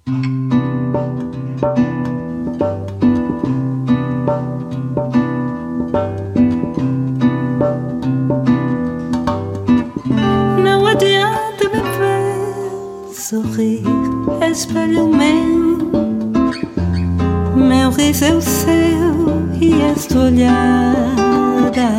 Não adianta me ver sorrir, espelho meu riso é o seu e esta olhada.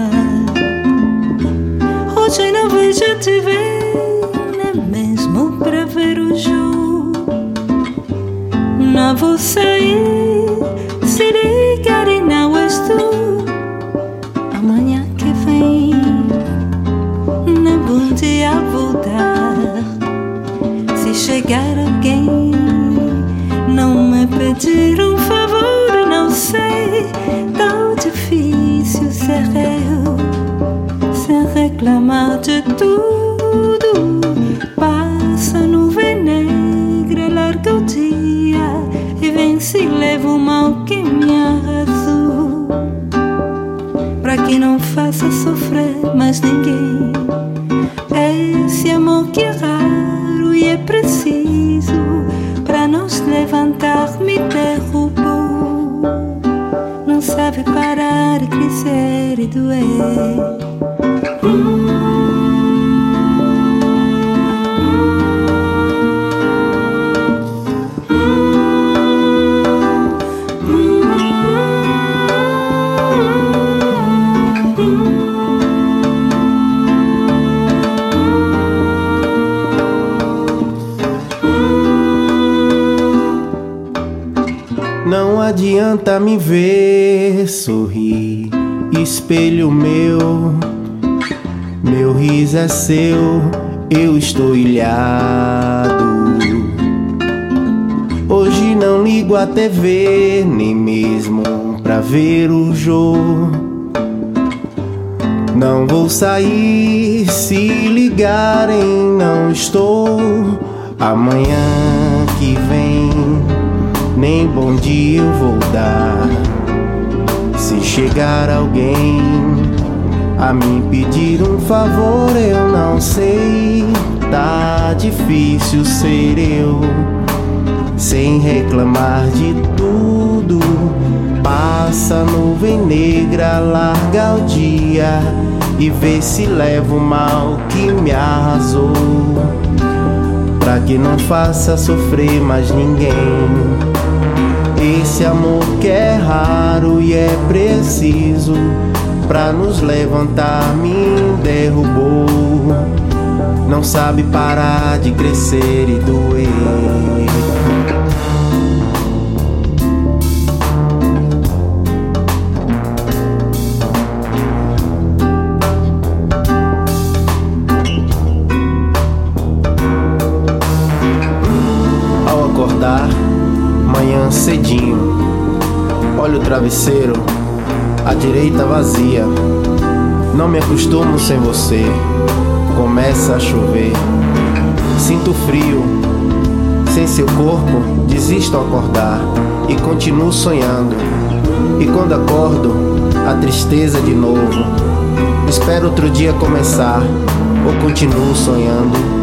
Hoje não vejo te ver, nem mesmo para ver o jogo. Não vou sair se ligar e não és tu. Amanhã que vem, nem bom dia vou dar. Se chegar alguém, não me pedir um favor, não sei. Tão difícil ser eu, sem reclamar de tudo. Passa nuvem negra, larga o dia e vem se leva o mal que me arrasou. Pra que não faça sofrer mais ninguém. Esse amor que é raro e é preciso, pra nos levantar me derrubou. Não sabe parar, crescer e doer. Não adianta me ver sorrir, espelho meu riso é seu, eu estou ilhado. Hoje não ligo a TV, nem mesmo pra ver o jogo. Não vou sair, se ligarem não estou. Amanhã que vem, nem bom dia eu vou dar. Se chegar alguém a me pedir um favor, eu não sei. Tá difícil ser eu, sem reclamar de tudo. Passa nuvem negra, larga o dia e vê se leva o mal que me arrasou. Pra que não faça sofrer mais ninguém. Esse amor que é raro e é preciso, pra nos levantar me derrubou. Não sabe parar de crescer e doer. Ao acordar, manhã cedinho, olho o travesseiro, a direita vazia. Não me acostumo sem você, começa a chover. Sinto frio, sem seu corpo, desisto ao acordar e continuo sonhando. E quando acordo, a tristeza de novo. Espero outro dia começar, ou continuo sonhando.